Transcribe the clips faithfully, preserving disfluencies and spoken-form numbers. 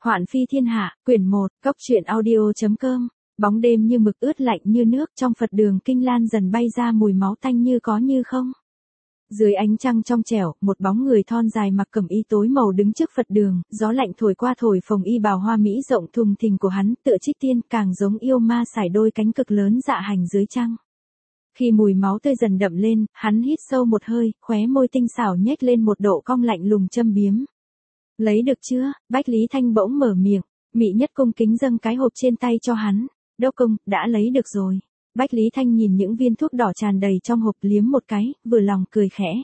Hoạn phi thiên hạ, quyển một, cốc truyện audio.com. Bóng đêm như mực ướt lạnh như nước, trong Phật đường kinh lan dần bay ra mùi máu tanh như có như không. Dưới ánh trăng trong trẻo, một bóng người thon dài mặc cẩm y tối màu đứng trước Phật đường, gió lạnh thổi qua thổi phồng y bào hoa mỹ rộng thùng thình của hắn, tựa trích tiên, càng giống yêu ma sải đôi cánh cực lớn dạ hành dưới trăng. Khi mùi máu tươi dần đậm lên, hắn hít sâu một hơi, khóe môi tinh xảo nhếch lên một độ cong lạnh lùng châm biếm. Lấy được chưa? Bách Lý Thanh bỗng mở miệng, Mị Nhất cung kính dâng cái hộp trên tay cho hắn. Đốc công, đã lấy được rồi. Bách Lý Thanh nhìn những viên thuốc đỏ tràn đầy trong hộp liếm một cái, vừa lòng cười khẽ.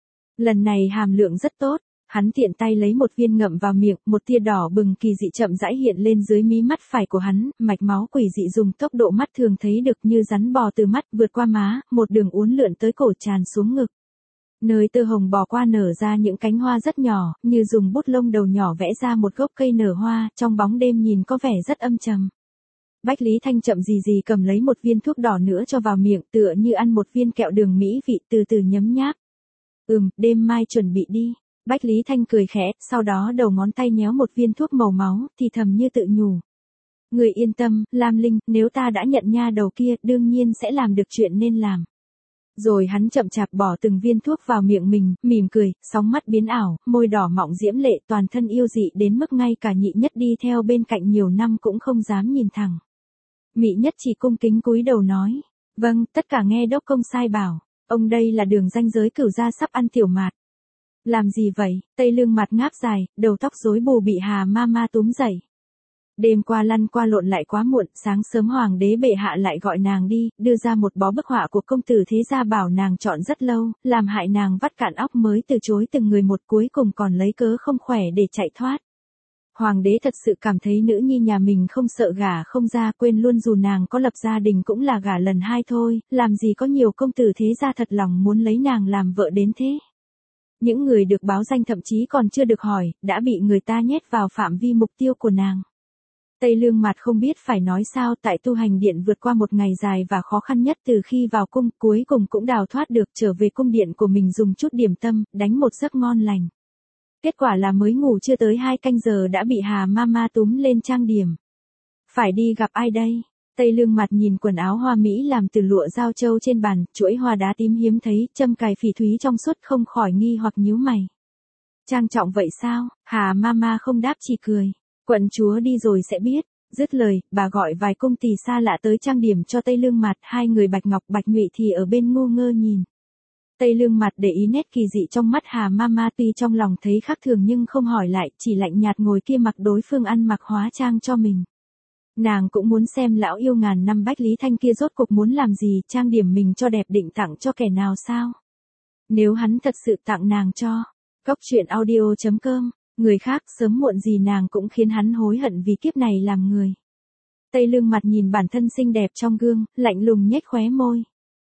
Lần này hàm lượng rất tốt, hắn tiện tay lấy một viên ngậm vào miệng, một tia đỏ bừng kỳ dị chậm rãi hiện lên dưới mí mắt phải của hắn, mạch máu quỷ dị dùng tốc độ mắt thường thấy được như rắn bò từ mắt vượt qua má, một đường uốn lượn tới cổ tràn xuống ngực. Nơi tơ hồng bò qua nở ra những cánh hoa rất nhỏ, như dùng bút lông đầu nhỏ vẽ ra một gốc cây nở hoa, trong bóng đêm nhìn có vẻ rất âm trầm. Bách Lý Thanh chậm gì gì cầm lấy một viên thuốc đỏ nữa cho vào miệng, tựa như ăn một viên kẹo đường mỹ vị, từ từ nhấm nháp. Ừm, đêm mai chuẩn bị đi. Bách Lý Thanh cười khẽ, sau đó đầu ngón tay nhéo một viên thuốc màu máu, thì thầm như tự nhủ. Người yên tâm, Lam Linh, nếu ta đã nhận nha đầu kia, đương nhiên sẽ làm được chuyện nên làm. Rồi hắn chậm chạp bỏ từng viên thuốc vào miệng mình, mỉm cười, sóng mắt biến ảo, môi đỏ mọng diễm lệ, toàn thân yêu dị đến mức ngay cả Nhị Nhất đi theo bên cạnh nhiều năm cũng không dám nhìn thẳng. Mị Nhất chỉ cung kính cúi đầu nói, vâng, tất cả nghe đốc công sai bảo, ông đây là đường ranh giới cửu gia sắp ăn tiểu mạt. Làm gì vậy? Tây Lương mặt ngáp dài, đầu tóc rối bù bị Hà ma ma túm dậy. Đêm qua lăn qua lộn lại quá muộn, sáng sớm hoàng đế bệ hạ lại gọi nàng đi, đưa ra một bó bức họa của công tử thế gia bảo nàng chọn rất lâu, làm hại nàng vắt cạn óc mới từ chối từng người một, cuối cùng còn lấy cớ không khỏe để chạy thoát. Hoàng đế thật sự cảm thấy nữ nhi nhà mình không sợ gả không ra, quên luôn dù nàng có lập gia đình cũng là gả lần hai thôi, làm gì có nhiều công tử thế gia thật lòng muốn lấy nàng làm vợ đến thế. Những người được báo danh thậm chí còn chưa được hỏi, đã bị người ta nhét vào phạm vi mục tiêu của nàng. Tây Lương Mạt không biết phải nói sao, tại tu hành điện vượt qua một ngày dài và khó khăn nhất từ khi vào cung, cuối cùng cũng đào thoát được, trở về cung điện của mình dùng chút điểm tâm, đánh một giấc ngon lành. Kết quả là mới ngủ chưa tới hai canh giờ đã bị Hà ma ma túm lên trang điểm. Phải đi gặp ai đây? Tây Lương Mạt nhìn quần áo hoa mỹ làm từ lụa giao châu trên bàn, chuỗi hoa đá tím hiếm thấy, châm cài phỉ thúy trong suốt, không khỏi nghi hoặc nhíu mày. Trang trọng vậy sao? Hà ma ma không đáp chỉ cười. Quận chúa đi rồi sẽ biết. Dứt lời, bà gọi vài cung tỳ xa lạ tới trang điểm cho Tây Lương Mạt, hai người Bạch Ngọc Bạch Ngụy thì ở bên ngu ngơ nhìn. Tây Lương Mạt để ý nét kỳ dị trong mắt Hà ma ma, tuy trong lòng thấy khác thường nhưng không hỏi lại, chỉ lạnh nhạt ngồi kia mặc đối phương ăn mặc hóa trang cho mình. Nàng cũng muốn xem lão yêu ngàn năm Bách Lý Thanh kia rốt cuộc muốn làm gì, trang điểm mình cho đẹp định tặng cho kẻ nào sao? Nếu hắn thật sự tặng nàng cho. Cốc truyện audio.com. Người khác sớm muộn gì nàng cũng khiến hắn hối hận vì kiếp này làm người. Tây Lương Mạt nhìn bản thân xinh đẹp trong gương, lạnh lùng nhếch khóe môi.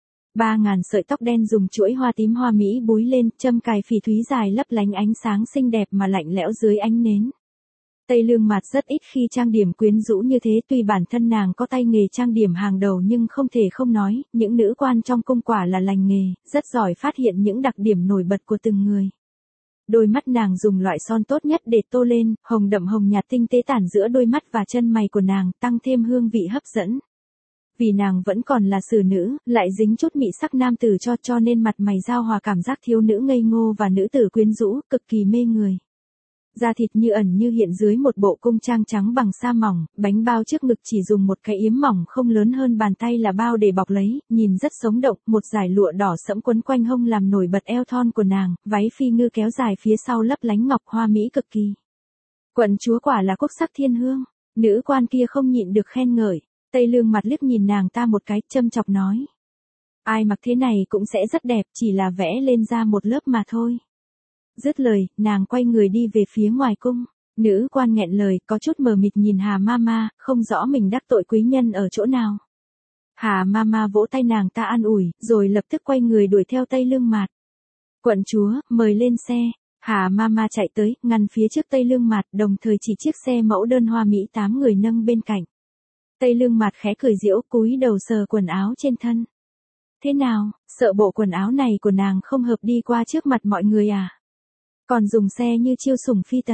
Ba ngàn sợi tóc đen dùng chuỗi hoa tím hoa mỹ búi lên, châm cài phỉ thúy dài lấp lánh ánh sáng xinh đẹp mà lạnh lẽo dưới ánh nến. Tây Lương Mạt rất ít khi trang điểm quyến rũ như thế, tuy bản thân nàng có tay nghề trang điểm hàng đầu nhưng không thể không nói, những nữ quan trong cung quả là lành nghề, rất giỏi phát hiện những đặc điểm nổi bật của từng người. Đôi mắt nàng dùng loại son tốt nhất để tô lên, hồng đậm hồng nhạt tinh tế tản giữa đôi mắt và chân mày của nàng, tăng thêm hương vị hấp dẫn. Vì nàng vẫn còn là xử nữ, lại dính chút mị sắc nam tử cho cho nên mặt mày giao hòa cảm giác thiếu nữ ngây ngô và nữ tử quyến rũ, cực kỳ mê người. Da thịt như ẩn như hiện dưới một bộ cung trang trắng bằng sa mỏng, bánh bao trước ngực chỉ dùng một cái yếm mỏng không lớn hơn bàn tay là bao để bọc lấy, nhìn rất sống động, một dải lụa đỏ sẫm quấn quanh hông làm nổi bật eo thon của nàng, váy phi ngư kéo dài phía sau lấp lánh ngọc hoa mỹ cực kỳ. Quận chúa quả là quốc sắc thiên hương, nữ quan kia không nhịn được khen ngợi. Tây Lương Mạt liếc nhìn nàng ta một cái, châm chọc nói. Ai mặc thế này cũng sẽ rất đẹp, chỉ là vẽ lên da một lớp mà thôi. Dứt lời, nàng quay người đi về phía ngoài cung. Nữ quan nghẹn lời, có chút mờ mịt nhìn Hà ma ma, không rõ mình đắc tội quý nhân ở chỗ nào. Hà ma ma vỗ tay nàng ta an ủi, rồi lập tức quay người đuổi theo Tây Lương Mạt. Quận chúa, mời lên xe. Hà ma ma chạy tới, ngăn phía trước Tây Lương Mạt, đồng thời chỉ chiếc xe mẫu đơn hoa mỹ tám người nâng bên cạnh. Tây Lương Mạt khẽ cười giễu, cúi đầu sờ quần áo trên thân. Thế nào, sợ bộ quần áo này của nàng không hợp đi qua trước mặt mọi người à? Còn dùng xe như chiêu sủng phi tần.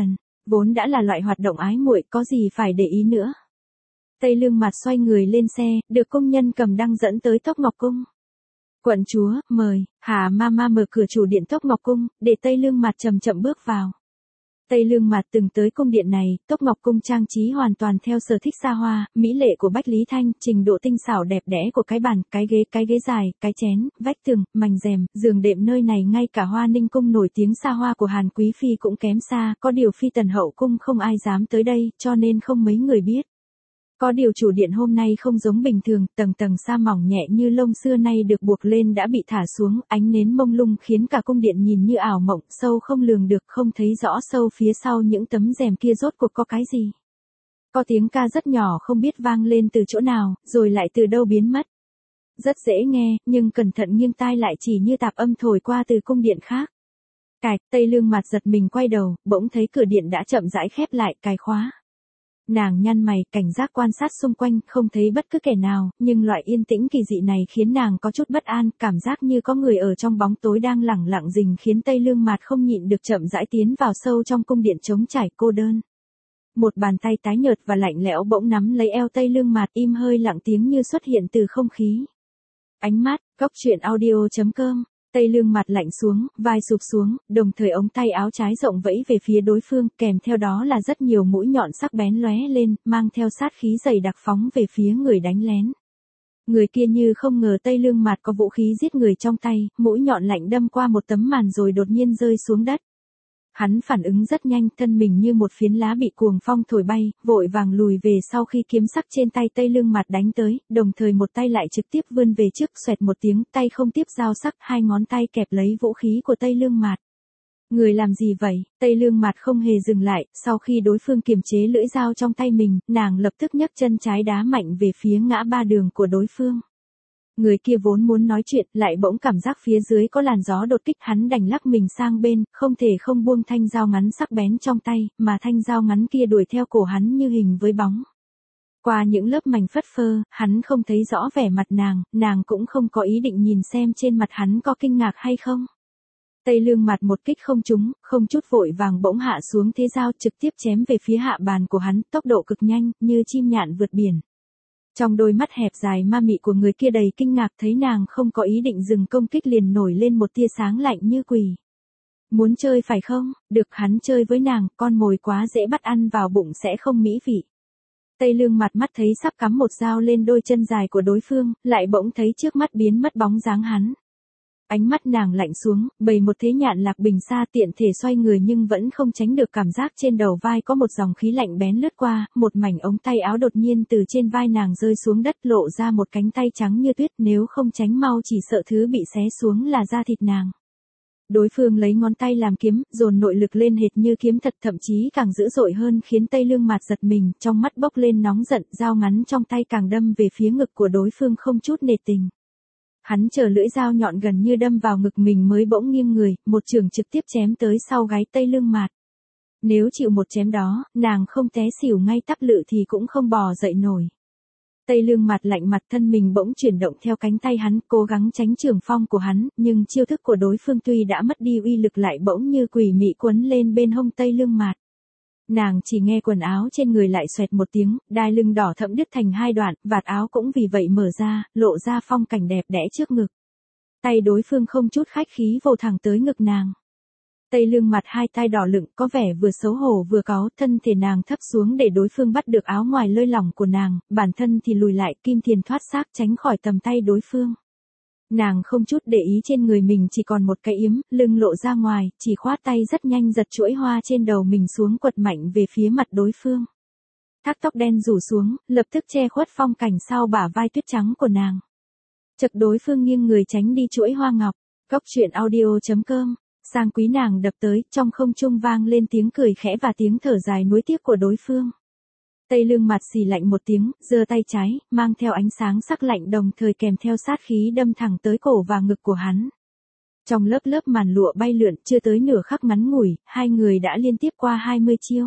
Vốn đã là loại hoạt động ái muội, có gì phải để ý nữa. Tây Lương Mạt xoay người lên xe, được công nhân cầm đăng dẫn tới Tốc Ngọc Cung. Quận chúa, mời. Hà Mama mở cửa chủ điện Tốc Ngọc Cung, để Tây Lương Mạt chậm chậm bước vào. Tây Lương Mạt từng tới cung điện này, Tốc Ngọc Cung trang trí hoàn toàn theo sở thích xa hoa, mỹ lệ của Bách Lý Thanh, trình độ tinh xảo đẹp đẽ của cái bàn, cái ghế, cái ghế dài, cái chén, vách tường, mành rèm, giường đệm nơi này ngay cả Hoa Ninh Cung nổi tiếng xa hoa của Hàn Quý Phi cũng kém xa, có điều Phi Tần Hậu Cung không ai dám tới đây, cho nên không mấy người biết. Có điều chủ điện hôm nay không giống bình thường, tầng tầng sa mỏng nhẹ như lông xưa nay được buộc lên đã bị thả xuống, ánh nến mông lung khiến cả cung điện nhìn như ảo mộng, sâu không lường được, không thấy rõ sâu phía sau những tấm rèm kia rốt cuộc có cái gì. Có tiếng ca rất nhỏ không biết vang lên từ chỗ nào, rồi lại từ đâu biến mất. Rất dễ nghe, nhưng cẩn thận nghiêng tai lại chỉ như tạp âm thổi qua từ cung điện khác. Cạch, Tây Lương Mạt giật mình quay đầu, bỗng thấy cửa điện đã chậm rãi khép lại, cài khóa. Nàng nhăn mày, cảnh giác quan sát xung quanh, không thấy bất cứ kẻ nào, nhưng loại yên tĩnh kỳ dị này khiến nàng có chút bất an, cảm giác như có người ở trong bóng tối đang lẳng lặng rình khiến Tây Lương Mạt không nhịn được chậm rãi tiến vào sâu trong cung điện trống trải cô đơn. Một bàn tay tái nhợt và lạnh lẽo bỗng nắm lấy eo Tây Lương Mạt, im hơi lặng tiếng như xuất hiện từ không khí. Ánh mắt, góc truyện audio chấm com. Tây Lương Mạt lạnh xuống, vai sụp xuống, đồng thời ống tay áo trái rộng vẫy về phía đối phương, kèm theo đó là rất nhiều mũi nhọn sắc bén lóe lên, mang theo sát khí dày đặc phóng về phía người đánh lén. Người kia như không ngờ Tây Lương Mạt có vũ khí giết người trong tay, mũi nhọn lạnh đâm qua một tấm màn rồi đột nhiên rơi xuống đất. Hắn phản ứng rất nhanh, thân mình như một phiến lá bị cuồng phong thổi bay, vội vàng lùi về sau khi kiếm sắc trên tay Tây Lương Mạt đánh tới, đồng thời một tay lại trực tiếp vươn về trước, xoẹt một tiếng, tay không tiếp dao sắc, hai ngón tay kẹp lấy vũ khí của Tây Lương Mạt. Người làm gì vậy? Tây Lương Mạt không hề dừng lại, sau khi đối phương kiềm chế lưỡi dao trong tay mình, nàng lập tức nhấc chân trái đá mạnh về phía ngã ba đường của đối phương. Người kia vốn muốn nói chuyện, lại bỗng cảm giác phía dưới có làn gió đột kích, hắn đành lắc mình sang bên, không thể không buông thanh dao ngắn sắc bén trong tay, mà thanh dao ngắn kia đuổi theo cổ hắn như hình với bóng. Qua những lớp mảnh phất phơ, hắn không thấy rõ vẻ mặt nàng, nàng cũng không có ý định nhìn xem trên mặt hắn có kinh ngạc hay không. Tây Lương Mạt một kích không trúng, không chút vội vàng bỗng hạ xuống thế dao trực tiếp chém về phía hạ bàn của hắn, tốc độ cực nhanh, như chim nhạn vượt biển. Trong đôi mắt hẹp dài ma mị của người kia đầy kinh ngạc, thấy nàng không có ý định dừng công kích liền nổi lên một tia sáng lạnh như quỷ. Muốn chơi phải không? Được, hắn chơi với nàng, con mồi quá dễ bắt ăn vào bụng sẽ không mỹ vị. Tây Lương Mạt mắt thấy sắp cắm một dao lên đôi chân dài của đối phương, lại bỗng thấy trước mắt biến mất bóng dáng hắn. Ánh mắt nàng lạnh xuống, bày một thế nhạn lạc bình xa, tiện thể xoay người nhưng vẫn không tránh được cảm giác trên đầu vai có một dòng khí lạnh bén lướt qua, một mảnh ống tay áo đột nhiên từ trên vai nàng rơi xuống đất, lộ ra một cánh tay trắng như tuyết, nếu không tránh mau chỉ sợ thứ bị xé xuống là da thịt nàng. Đối phương lấy ngón tay làm kiếm, dồn nội lực lên hệt như kiếm thật, thậm chí càng dữ dội hơn, khiến Tây Lương Mạt giật mình, trong mắt bốc lên nóng giận, dao ngắn trong tay càng đâm về phía ngực của đối phương không chút nề tình. Hắn chờ lưỡi dao nhọn gần như đâm vào ngực mình mới bỗng nghiêng người, một chưởng trực tiếp chém tới sau gáy Tây Lương Mạt. Nếu chịu một chém đó, nàng không té xỉu ngay tắp lự thì cũng không bò dậy nổi. Tây Lương Mạt lạnh mặt, thân mình bỗng chuyển động theo cánh tay hắn, cố gắng tránh trường phong của hắn, nhưng chiêu thức của đối phương tuy đã mất đi uy lực lại bỗng như quỷ mị quấn lên bên hông Tây Lương Mạt. Nàng chỉ nghe quần áo trên người lại xoẹt một tiếng, đai lưng đỏ thẫm đứt thành hai đoạn, vạt áo cũng vì vậy mở ra, lộ ra phong cảnh đẹp đẽ trước ngực. Tay đối phương không chút khách khí vồ thẳng tới ngực nàng. Tây Lương Mạt hai tay đỏ lựng, có vẻ vừa xấu hổ vừa cáu, thân thể nàng thấp xuống để đối phương bắt được áo ngoài lơi lỏng của nàng, bản thân thì lùi lại, kim tiền thoát xác tránh khỏi tầm tay đối phương. Nàng không chút để ý trên người mình chỉ còn một cái yếm, lưng lộ ra ngoài, chỉ khoát tay rất nhanh giật chuỗi hoa trên đầu mình xuống, quật mạnh về phía mặt đối phương. Thác tóc đen rủ xuống, lập tức che khuất phong cảnh sau bả vai tuyết trắng của nàng. Chợt đối phương nghiêng người tránh đi chuỗi hoa ngọc. Góc truyện audio chấm com. Sang quý nàng đập tới, trong không trung vang lên tiếng cười khẽ và tiếng thở dài nuối tiếc của đối phương. Tây Lương Mạt xì lạnh một tiếng, giơ tay trái, mang theo ánh sáng sắc lạnh đồng thời kèm theo sát khí đâm thẳng tới cổ và ngực của hắn. Trong lớp lớp màn lụa bay lượn, chưa tới nửa khắc ngắn ngủi, hai người đã liên tiếp qua hai mươi chiêu.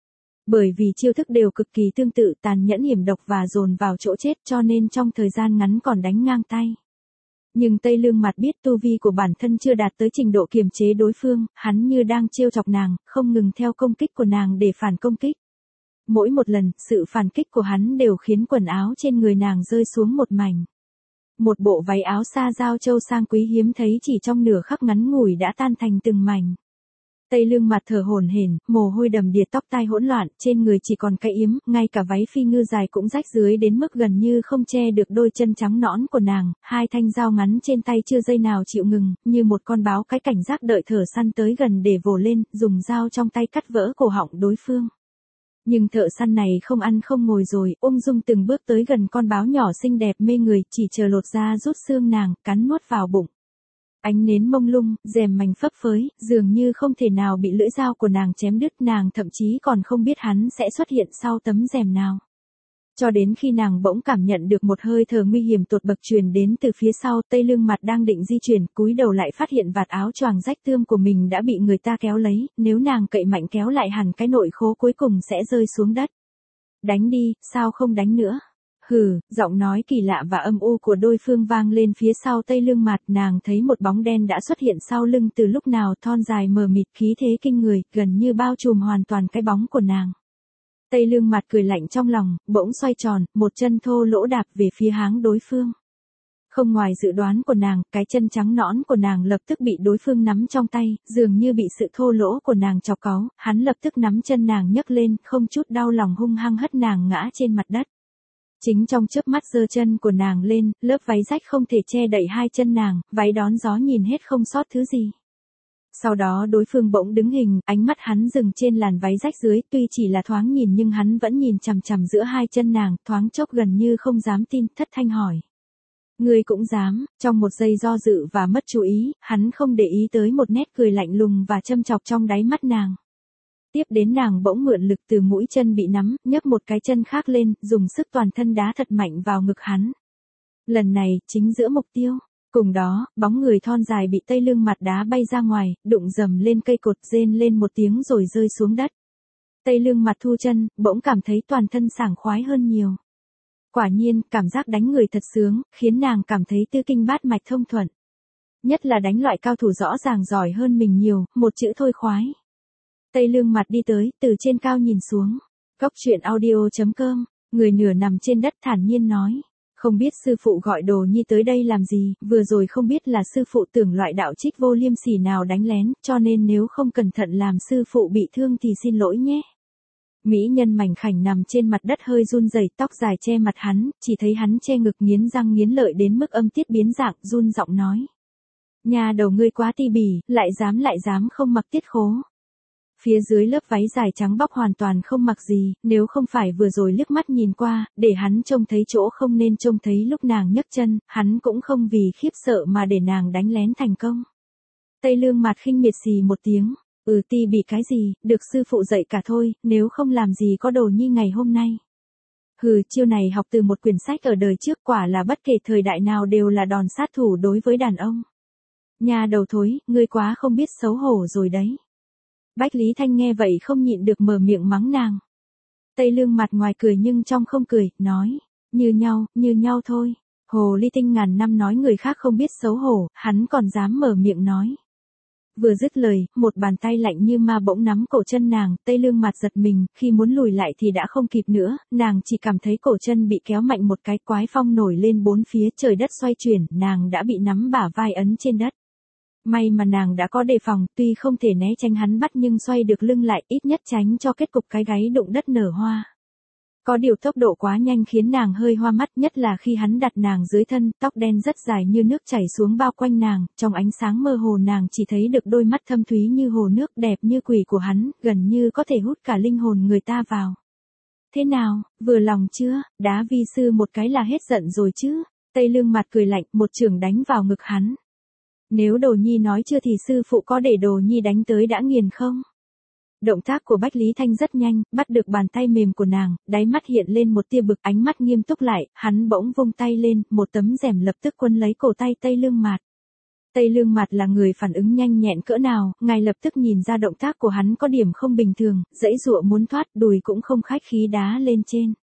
Bởi vì chiêu thức đều cực kỳ tương tự, tàn nhẫn hiểm độc và dồn vào chỗ chết, cho nên trong thời gian ngắn còn đánh ngang tay. Nhưng Tây Lương Mặt biết tu vi của bản thân chưa đạt tới trình độ kiềm chế đối phương, hắn như đang trêu chọc nàng, không ngừng theo công kích của nàng để phản công kích. Mỗi một lần, sự phản kích của hắn đều khiến quần áo trên người nàng rơi xuống một mảnh. Một bộ váy áo sa giao châu sang quý hiếm thấy chỉ trong nửa khắc ngắn ngủi đã tan thành từng mảnh. Tây Lương Mặt thở hổn hển, mồ hôi đầm đìa, tóc tai hỗn loạn, trên người chỉ còn cái yếm, ngay cả váy phi ngư dài cũng rách dưới đến mức gần như không che được đôi chân trắng nõn của nàng, hai thanh dao ngắn trên tay chưa giây nào chịu ngừng, như một con báo cái cảnh giác đợi thợ săn tới gần để vồ lên, dùng dao trong tay cắt vỡ cổ họng đối phương. Nhưng thợ săn này không ăn không ngồi rồi, ung dung từng bước tới gần con báo nhỏ xinh đẹp mê người, chỉ chờ lột da rút xương nàng, cắn nuốt vào bụng. Ánh nến mông lung, rèm mảnh phấp phới, dường như không thể nào bị lưỡi dao của nàng chém đứt, nàng thậm chí còn không biết hắn sẽ xuất hiện sau tấm rèm nào. Cho đến khi nàng bỗng cảm nhận được một hơi thở nguy hiểm tột bậc truyền đến từ phía sau, Tây Lương Mặt đang định di chuyển, cúi đầu lại phát hiện vạt áo choàng rách tươm của mình đã bị người ta kéo lấy, nếu nàng cậy mạnh kéo lại hẳn cái nội khố cuối cùng sẽ rơi xuống đất. Đánh đi, sao không đánh nữa? Hừ, giọng nói kỳ lạ và âm u của đối phương vang lên phía sau Tây Lương Mặt, nàng thấy một bóng đen đã xuất hiện sau lưng từ lúc nào, thon dài mờ mịt, khí thế kinh người, gần như bao trùm hoàn toàn cái bóng của nàng. Tây Lương Mặt cười lạnh trong lòng, bỗng xoay tròn, một chân thô lỗ đạp về phía háng đối phương. Không ngoài dự đoán của nàng, cái chân trắng nõn của nàng lập tức bị đối phương nắm trong tay, dường như bị sự thô lỗ của nàng chọc cáu, hắn lập tức nắm chân nàng nhấc lên, không chút đau lòng hung hăng hất nàng ngã trên mặt đất. Chính trong chớp mắt giơ chân của nàng lên, lớp váy rách không thể che đậy hai chân nàng, váy đón gió nhìn hết không sót thứ gì. Sau đó đối phương bỗng đứng hình, ánh mắt hắn dừng trên làn váy rách dưới, tuy chỉ là thoáng nhìn nhưng hắn vẫn nhìn chằm chằm giữa hai chân nàng, thoáng chốc gần như không dám tin, thất thanh hỏi. Ngươi cũng dám? Trong một giây do dự và mất chú ý, hắn không để ý tới một nét cười lạnh lùng và châm chọc trong đáy mắt nàng. Tiếp đến nàng bỗng mượn lực từ mũi chân bị nắm, nhấc một cái chân khác lên, dùng sức toàn thân đá thật mạnh vào ngực hắn. Lần này, chính giữa mục tiêu. Cùng đó, bóng người thon dài bị Tây Lương Mặt đá bay ra ngoài, đụng dầm lên cây cột, rên lên một tiếng rồi rơi xuống đất. Tây Lương Mặt thu chân, bỗng cảm thấy toàn thân sảng khoái hơn nhiều. Quả nhiên, cảm giác đánh người thật sướng, khiến nàng cảm thấy tư kinh bát mạch thông thuận. Nhất là đánh loại cao thủ rõ ràng giỏi hơn mình nhiều, một chữ thôi khoái. Tây Lương Mặt đi tới, từ trên cao nhìn xuống. Cốc truyện audio chấm com, người nửa nằm trên đất thản nhiên nói. Không biết sư phụ gọi Đồ Nhi tới đây làm gì, vừa rồi không biết là sư phụ tưởng loại đạo trích vô liêm sỉ nào đánh lén, cho nên nếu không cẩn thận làm sư phụ bị thương thì xin lỗi nhé. Mỹ nhân mảnh khảnh nằm trên mặt đất hơi run rẩy, tóc dài che mặt hắn, chỉ thấy hắn che ngực nghiến răng nghiến lợi đến mức âm tiết biến dạng, run giọng nói. Nhà đầu ngươi quá ti bỉ, lại dám lại dám không mặc tiết khố. Phía dưới lớp váy dài trắng bóc hoàn toàn không mặc gì, nếu không phải vừa rồi liếc mắt nhìn qua, để hắn trông thấy chỗ không nên trông thấy lúc nàng nhấc chân, hắn cũng không vì khiếp sợ mà để nàng đánh lén thành công. Tây Lương Mặt khinh miệt xì một tiếng, ừ ti bị cái gì, được sư phụ dạy cả thôi, nếu không làm gì có Đồ Nhi ngày hôm nay. Hừ, chiêu này học từ một quyển sách ở đời trước, quả là bất kể thời đại nào đều là đòn sát thủ đối với đàn ông. Nhà đầu thối, ngươi quá không biết xấu hổ rồi đấy. Bách Lý Thanh nghe vậy không nhịn được mở miệng mắng nàng. Tây Lương Mặt ngoài cười nhưng trong không cười, nói, như nhau, như nhau thôi. Hồ ly tinh ngàn năm nói người khác không biết xấu hổ, hắn còn dám mở miệng nói. Vừa dứt lời, một bàn tay lạnh như ma bỗng nắm cổ chân nàng, Tây Lương Mặt giật mình, khi muốn lùi lại thì đã không kịp nữa, nàng chỉ cảm thấy cổ chân bị kéo mạnh một cái, quái phong nổi lên bốn phía, trời đất xoay chuyển, nàng đã bị nắm bả vai ấn trên đất. May mà nàng đã có đề phòng, tuy không thể né tránh hắn bắt nhưng xoay được lưng lại, ít nhất tránh cho kết cục cái gáy đụng đất nở hoa. Có điều tốc độ quá nhanh khiến nàng hơi hoa mắt, nhất là khi hắn đặt nàng dưới thân, tóc đen rất dài như nước chảy xuống bao quanh nàng, trong ánh sáng mơ hồ nàng chỉ thấy được đôi mắt thâm thúy như hồ nước, đẹp như quỷ của hắn, gần như có thể hút cả linh hồn người ta vào. Thế nào, vừa lòng chưa, đá vi sư một cái là hết giận rồi chứ? Tây Lương Mặt cười lạnh, một chưởng đánh vào ngực hắn. Nếu Đồ Nhi nói chưa thì sư phụ có để Đồ Nhi đánh tới đã nghiền không? Động tác của Bách Lý Thanh rất nhanh, bắt được bàn tay mềm của nàng, đáy mắt hiện lên một tia bực, ánh mắt nghiêm túc lại, hắn bỗng vung tay lên, một tấm rèm lập tức quấn lấy cổ tay Tây Lương Mặt. Tây Lương Mặt là người phản ứng nhanh nhẹn cỡ nào, ngay lập tức nhìn ra động tác của hắn có điểm không bình thường, dãy dụa muốn thoát, đùi cũng không khách khí đá lên trên.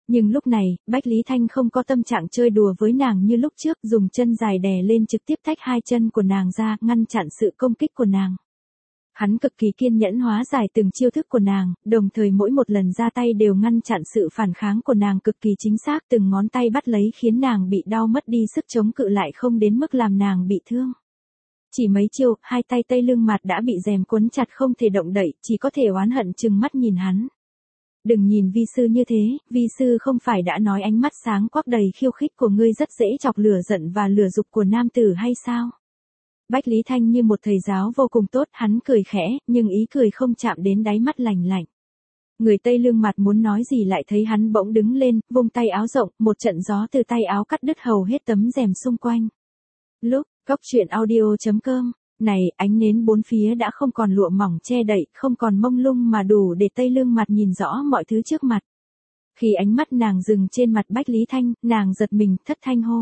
Nhưng lúc này, Bách Lý Thanh không có tâm trạng chơi đùa với nàng như lúc trước, dùng chân dài đè lên trực tiếp tách hai chân của nàng ra, ngăn chặn sự công kích của nàng. Hắn cực kỳ kiên nhẫn hóa giải từng chiêu thức của nàng, đồng thời mỗi một lần ra tay đều ngăn chặn sự phản kháng của nàng cực kỳ chính xác, từng ngón tay bắt lấy khiến nàng bị đau mất đi sức chống cự lại không đến mức làm nàng bị thương. Chỉ mấy chiêu, hai tay Tây Lương Mạt đã bị rèm cuốn chặt không thể động đậy, chỉ có thể oán hận trừng mắt nhìn hắn. Đừng nhìn vi sư như thế, vi sư không phải đã nói ánh mắt sáng quắc đầy khiêu khích của ngươi rất dễ chọc lửa giận và lửa dục của nam tử hay sao? Bách Lý Thanh như một thầy giáo vô cùng tốt, hắn cười khẽ, nhưng ý cười không chạm đến đáy mắt lạnh lạnh. Người Tây Lương Mạt muốn nói gì lại thấy hắn bỗng đứng lên, vung tay áo rộng, một trận gió từ tay áo cắt đứt hầu hết tấm rèm xung quanh. Lúc, Cốc truyện audio chấm com, này, ánh nến bốn phía đã không còn lụa mỏng che đậy, không còn mông lung mà đủ để Tây Lương Mạt nhìn rõ mọi thứ trước mặt. Khi ánh mắt nàng dừng trên mặt Bách Lý Thanh, nàng giật mình, thất thanh hô.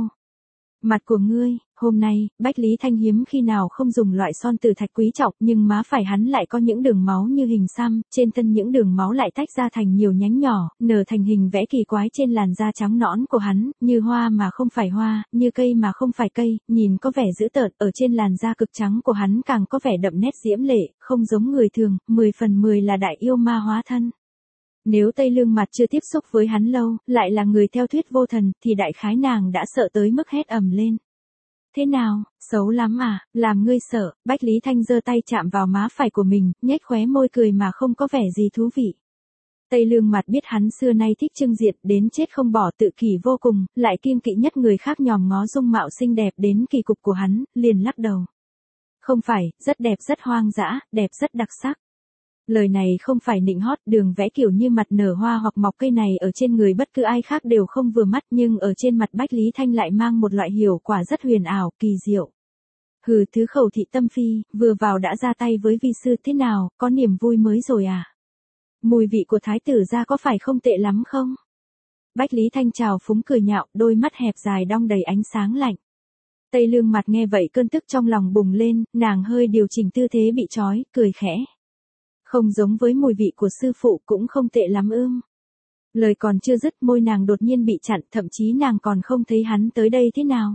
Mặt của ngươi, hôm nay, Bách Lý Thanh hiếm khi nào không dùng loại son từ thạch quý trọng, nhưng má phải hắn lại có những đường máu như hình xăm, trên thân những đường máu lại tách ra thành nhiều nhánh nhỏ, nở thành hình vẽ kỳ quái trên làn da trắng nõn của hắn, như hoa mà không phải hoa, như cây mà không phải cây, nhìn có vẻ dữ tợn, ở trên làn da cực trắng của hắn càng có vẻ đậm nét diễm lệ, không giống người thường, mười phần mười là đại yêu ma hóa thân. Nếu Tây Lương Mạt chưa tiếp xúc với hắn lâu, lại là người theo thuyết vô thần, thì đại khái nàng đã sợ tới mức hét ầm lên. Thế nào, xấu lắm à, làm ngươi sợ? Bách Lý Thanh giơ tay chạm vào má phải của mình, nhếch khóe môi cười mà không có vẻ gì thú vị. Tây Lương Mạt biết hắn xưa nay thích trưng diện, đến chết không bỏ, tự kỷ vô cùng, lại kiêng kỵ nhất người khác nhòm ngó dung mạo xinh đẹp đến kỳ cục của hắn, liền lắc đầu. Không phải, rất đẹp rất hoang dã, đẹp rất đặc sắc. Lời này không phải nịnh hót, đường vẽ kiểu như mặt nở hoa hoặc mọc cây này ở trên người bất cứ ai khác đều không vừa mắt, nhưng ở trên mặt Bách Lý Thanh lại mang một loại hiệu quả rất huyền ảo, kỳ diệu. Hừ, thứ khẩu thị tâm phi, vừa vào đã ra tay với vi sư, thế nào, có niềm vui mới rồi à? Mùi vị của thái tử gia có phải không tệ lắm không? Bách Lý Thanh trào phúng cười nhạo, đôi mắt hẹp dài đong đầy ánh sáng lạnh. Tây Lương Mạt nghe vậy cơn tức trong lòng bùng lên, nàng hơi điều chỉnh tư thế bị trói, cười khẽ. Không giống với mùi vị của sư phụ, cũng không tệ lắm ưm. Lời còn chưa dứt, môi nàng đột nhiên bị chặn, thậm chí nàng còn không thấy hắn tới đây thế nào.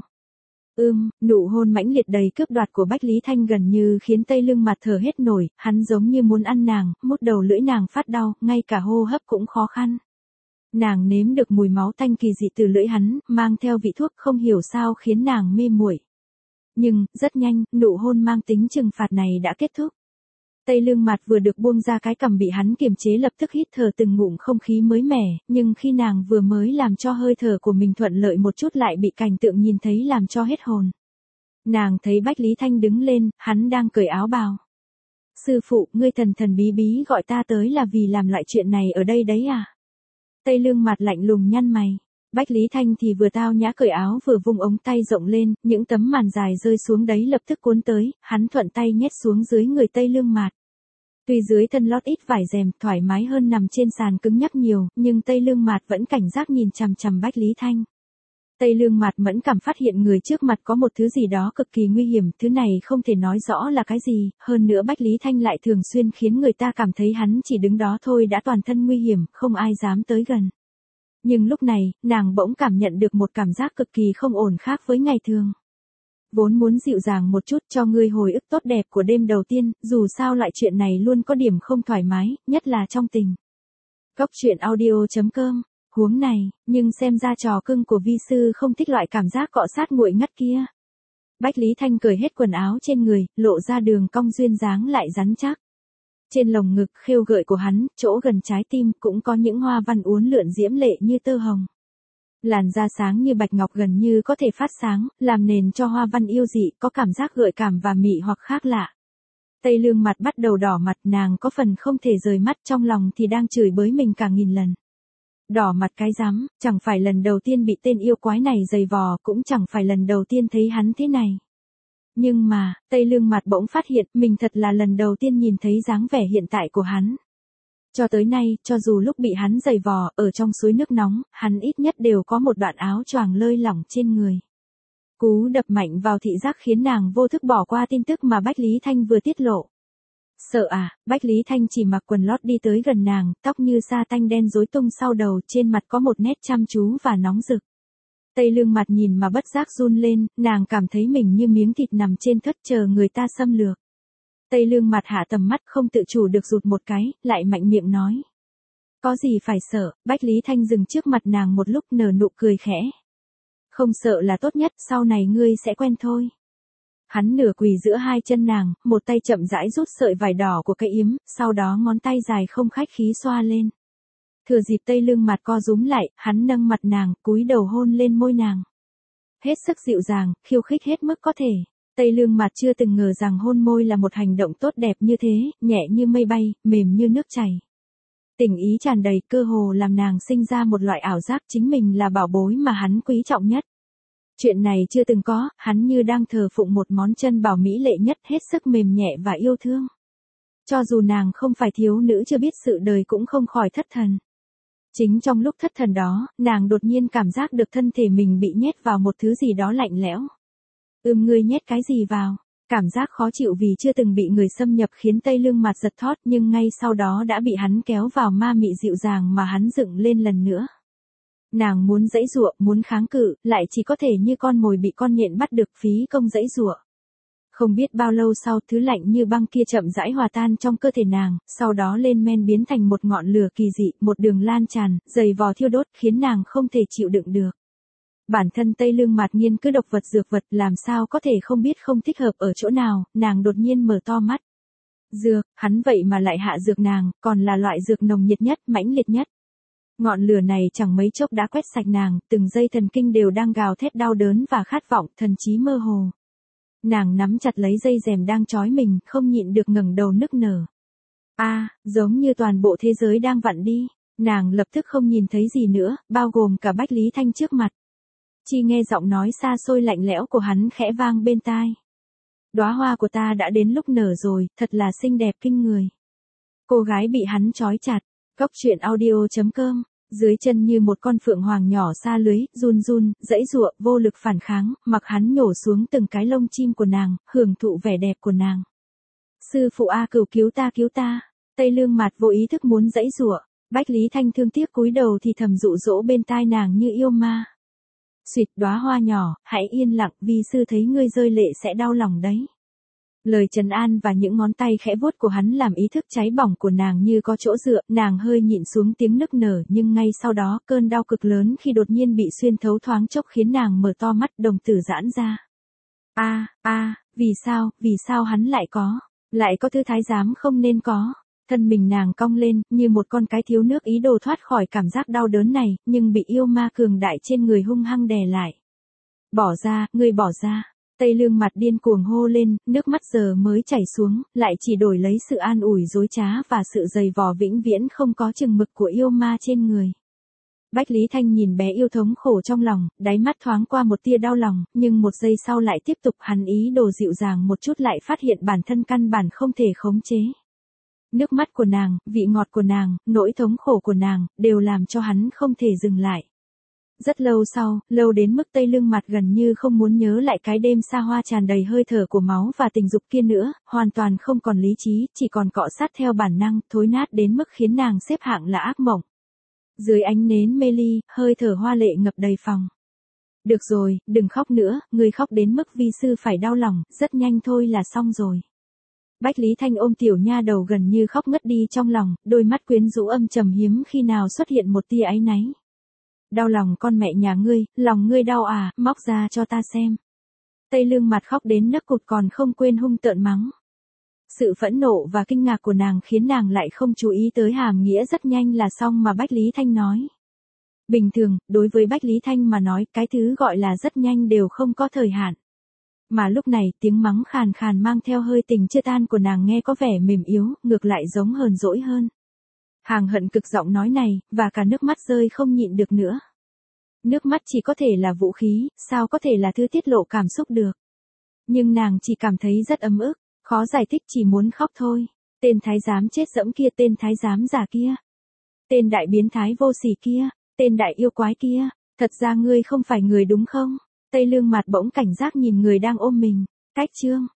Ưm, nụ hôn mãnh liệt đầy cướp đoạt của Bách Lý Thanh gần như khiến Tây Lương Mạt thở hết nổi, hắn giống như muốn ăn nàng, mút đầu lưỡi nàng phát đau, ngay cả hô hấp cũng khó khăn. Nàng nếm được mùi máu tanh kỳ dị từ lưỡi hắn, mang theo vị thuốc không hiểu sao khiến nàng mê muội. Nhưng, rất nhanh, nụ hôn mang tính trừng phạt này đã kết thúc. Tây Lương Mạt vừa được buông ra cái cằm bị hắn kiềm chế lập tức hít thở từng ngụm không khí mới mẻ, nhưng khi nàng vừa mới làm cho hơi thở của mình thuận lợi một chút lại bị cảnh tượng nhìn thấy làm cho hết hồn. Nàng thấy Bách Lý Thanh đứng lên, hắn đang cởi áo bào. Sư phụ, ngươi thần thần bí bí gọi ta tới là vì làm lại chuyện này ở đây đấy à? Tây Lương Mạt lạnh lùng nhăn mày. Bách Lý Thanh thì vừa tao nhã cởi áo vừa vung ống tay rộng lên, những tấm màn dài rơi xuống đấy lập tức cuốn tới, hắn thuận tay nhét xuống dưới người Tây Lương Mạt. Tuy dưới thân lót ít vải rèm, thoải mái hơn nằm trên sàn cứng nhắc nhiều, nhưng Tây Lương Mạt vẫn cảnh giác nhìn chằm chằm Bách Lý Thanh. Tây Lương Mạt mẫn cảm phát hiện người trước mặt có một thứ gì đó cực kỳ nguy hiểm, thứ này không thể nói rõ là cái gì, hơn nữa Bách Lý Thanh lại thường xuyên khiến người ta cảm thấy hắn chỉ đứng đó thôi đã toàn thân nguy hiểm, không ai dám tới gần. Nhưng lúc này, nàng bỗng cảm nhận được một cảm giác cực kỳ không ổn khác với ngày thường. Vốn muốn dịu dàng một chút cho ngươi hồi ức tốt đẹp của đêm đầu tiên, dù sao loại chuyện này luôn có điểm không thoải mái, nhất là trong tình. Cốc truyện audio chấm com, huống này, nhưng xem ra trò cưng của vi sư không thích loại cảm giác cọ sát nguội ngắt kia. Bách Lý Thanh cởi hết quần áo trên người, lộ ra đường cong duyên dáng lại rắn chắc. Trên lồng ngực khêu gợi của hắn, chỗ gần trái tim cũng có những hoa văn uốn lượn diễm lệ như tơ hồng. Làn da sáng như bạch ngọc gần như có thể phát sáng, làm nền cho hoa văn yêu dị, có cảm giác gợi cảm và mị hoặc khác lạ. Tây Lương Mạt bắt đầu đỏ mặt, nàng có phần không thể rời mắt, trong lòng thì đang chửi bới mình cả nghìn lần. Đỏ mặt cái rắm, chẳng phải lần đầu tiên bị tên yêu quái này giày vò, cũng chẳng phải lần đầu tiên thấy hắn thế này. Nhưng mà, Tây Lương Mạt bỗng phát hiện mình thật là lần đầu tiên nhìn thấy dáng vẻ hiện tại của hắn. Cho tới nay, cho dù lúc bị hắn giày vò, ở trong suối nước nóng, hắn ít nhất đều có một đoạn áo choàng lơi lỏng trên người. Cú đập mạnh vào thị giác khiến nàng vô thức bỏ qua tin tức mà Bách Lý Thanh vừa tiết lộ. Sợ à, Bách Lý Thanh chỉ mặc quần lót đi tới gần nàng, tóc như sa tanh đen rối tung sau đầu, trên mặt có một nét chăm chú và nóng rực. Tây Lương mặt nhìn mà bất giác run lên, nàng cảm thấy mình như miếng thịt nằm trên thớt chờ người ta xâm lược. Tây Lương mặt hạ tầm mắt không tự chủ được rụt một cái, lại mạnh miệng nói. Có gì phải sợ, Bách Lý Thanh dừng trước mặt nàng một lúc nở nụ cười khẽ. Không sợ là tốt nhất, sau này ngươi sẽ quen thôi. Hắn nửa quỳ giữa hai chân nàng, một tay chậm rãi rút sợi vải đỏ của cây yếm, sau đó ngón tay dài không khách khí xoa lên. Thừa dịp Tây Lương mặt co rúm lại, hắn nâng mặt nàng, cúi đầu hôn lên môi nàng. Hết sức dịu dàng, khiêu khích hết mức có thể. Tây Lương mặt chưa từng ngờ rằng hôn môi là một hành động tốt đẹp như thế, nhẹ như mây bay, mềm như nước chảy. Tình ý tràn đầy, cơ hồ làm nàng sinh ra một loại ảo giác chính mình là bảo bối mà hắn quý trọng nhất. Chuyện này chưa từng có, hắn như đang thờ phụng một món chân bảo mỹ lệ nhất, hết sức mềm nhẹ và yêu thương. Cho dù nàng không phải thiếu nữ chưa biết sự đời cũng không khỏi thất thần. Chính trong lúc thất thần đó, nàng đột nhiên cảm giác được thân thể mình bị nhét vào một thứ gì đó lạnh lẽo. Ưm ngươi nhét cái gì vào? Cảm giác khó chịu vì chưa từng bị người xâm nhập khiến Tây Lương mặt giật thót, nhưng ngay sau đó đã bị hắn kéo vào ma mị dịu dàng mà hắn dựng lên lần nữa. Nàng muốn giãy giụa, muốn kháng cự, lại chỉ có thể như con mồi bị con nhện bắt được, phí công giãy giụa. Không biết bao lâu sau, thứ lạnh như băng kia chậm rãi hòa tan trong cơ thể nàng, sau đó lên men biến thành một ngọn lửa kỳ dị, một đường lan tràn, dày vò thiêu đốt khiến nàng không thể chịu đựng được. Bản thân Tây Lương Mạt nghiên cứ độc vật dược vật, làm sao có thể không biết không thích hợp ở chỗ nào, nàng đột nhiên mở to mắt. Dược, hắn vậy mà lại hạ dược nàng, còn là loại dược nồng nhiệt nhất, mãnh liệt nhất. Ngọn lửa này chẳng mấy chốc đã quét sạch nàng, từng dây thần kinh đều đang gào thét đau đớn và khát vọng, thần trí mơ hồ. Nàng nắm chặt lấy dây rèm đang trói mình, không nhịn được ngẩng đầu nức nở. A, à, giống như toàn bộ thế giới đang vặn đi, nàng lập tức không nhìn thấy gì nữa, bao gồm cả Bách Lý Thanh trước mặt. Chỉ nghe giọng nói xa xôi lạnh lẽo của hắn khẽ vang bên tai. Đóa hoa của ta đã đến lúc nở rồi, thật là xinh đẹp kinh người. Cô gái bị hắn trói chặt, Cốc truyện audio chấm com, dưới chân như một con phượng hoàng nhỏ xa lưới, run run, giãy giụa, vô lực phản kháng, mặc hắn nhổ xuống từng cái lông chim của nàng, hưởng thụ vẻ đẹp của nàng. Sư phụ A Cửu cứu ta cứu ta, Tây Lương Mạt vô ý thức muốn giãy giụa, Bách Lý Thanh thương tiếc cúi đầu thì thầm dụ dỗ bên tai nàng như yêu ma. Xuyệt, đóa hoa nhỏ, hãy yên lặng, vi sư thấy ngươi rơi lệ sẽ đau lòng đấy. Lời trấn an và những ngón tay khẽ vuốt của hắn làm ý thức cháy bỏng của nàng như có chỗ dựa, nàng hơi nhịn xuống tiếng nức nở, nhưng ngay sau đó cơn đau cực lớn khi đột nhiên bị xuyên thấu thoáng chốc khiến nàng mở to mắt, đồng tử giãn ra. A, a, vì sao, vì sao hắn lại có, lại có thứ thái giám không nên có. Thân mình nàng cong lên, như một con cái thiếu nước ý đồ thoát khỏi cảm giác đau đớn này, nhưng bị yêu ma cường đại trên người hung hăng đè lại. Bỏ ra, ngươi bỏ ra. Tây Lương Mặt điên cuồng hô lên, nước mắt giờ mới chảy xuống, lại chỉ đổi lấy sự an ủi dối trá và sự dày vò vĩnh viễn không có chừng mực của yêu ma trên người. Bách Lý Thanh nhìn bé yêu thống khổ trong lòng, đáy mắt thoáng qua một tia đau lòng, nhưng một giây sau lại tiếp tục hắn ý đồ dịu dàng một chút lại phát hiện bản thân căn bản không thể khống chế. Nước mắt của nàng, vị ngọt của nàng, nỗi thống khổ của nàng, đều làm cho hắn không thể dừng lại. Rất lâu sau, lâu đến mức Tây Lương Mặt gần như không muốn nhớ lại cái đêm xa hoa tràn đầy hơi thở của máu và tình dục kia nữa, hoàn toàn không còn lý trí, chỉ còn cọ sát theo bản năng, thối nát đến mức khiến nàng xếp hạng là ác mộng. Dưới ánh nến mê ly, hơi thở hoa lệ ngập đầy phòng. Được rồi, đừng khóc nữa, người khóc đến mức vi sư phải đau lòng, rất nhanh thôi là xong rồi. Bách Lý Thanh ôm tiểu nha đầu gần như khóc ngất đi trong lòng, đôi mắt quyến rũ âm trầm hiếm khi nào xuất hiện một tia áy náy. Đau lòng con mẹ nhà ngươi, lòng ngươi đau à, móc ra cho ta xem. Tây Lương Mặt khóc đến nấc cụt còn không quên hung tợn mắng. Sự phẫn nộ và kinh ngạc của nàng khiến nàng lại không chú ý tới hàm nghĩa rất nhanh là xong mà Bách Lý Thanh nói. Bình thường, đối với Bách Lý Thanh mà nói, cái thứ gọi là rất nhanh đều không có thời hạn. Mà lúc này, tiếng mắng khàn khàn mang theo hơi tình chưa tan của nàng nghe có vẻ mềm yếu, ngược lại giống hờn dỗi hơn. Hàng hận cực giọng nói này, và cả nước mắt rơi không nhịn được nữa. Nước mắt chỉ có thể là vũ khí, sao có thể là thứ tiết lộ cảm xúc được. Nhưng nàng chỉ cảm thấy rất ấm ức, khó giải thích, chỉ muốn khóc thôi. Tên thái giám chết dẫm kia, tên thái giám già kia. Tên đại biến thái vô sỉ kia, tên đại yêu quái kia, thật ra ngươi không phải người đúng không? Tây Lương Mặt bỗng cảnh giác nhìn người đang ôm mình, cách chương.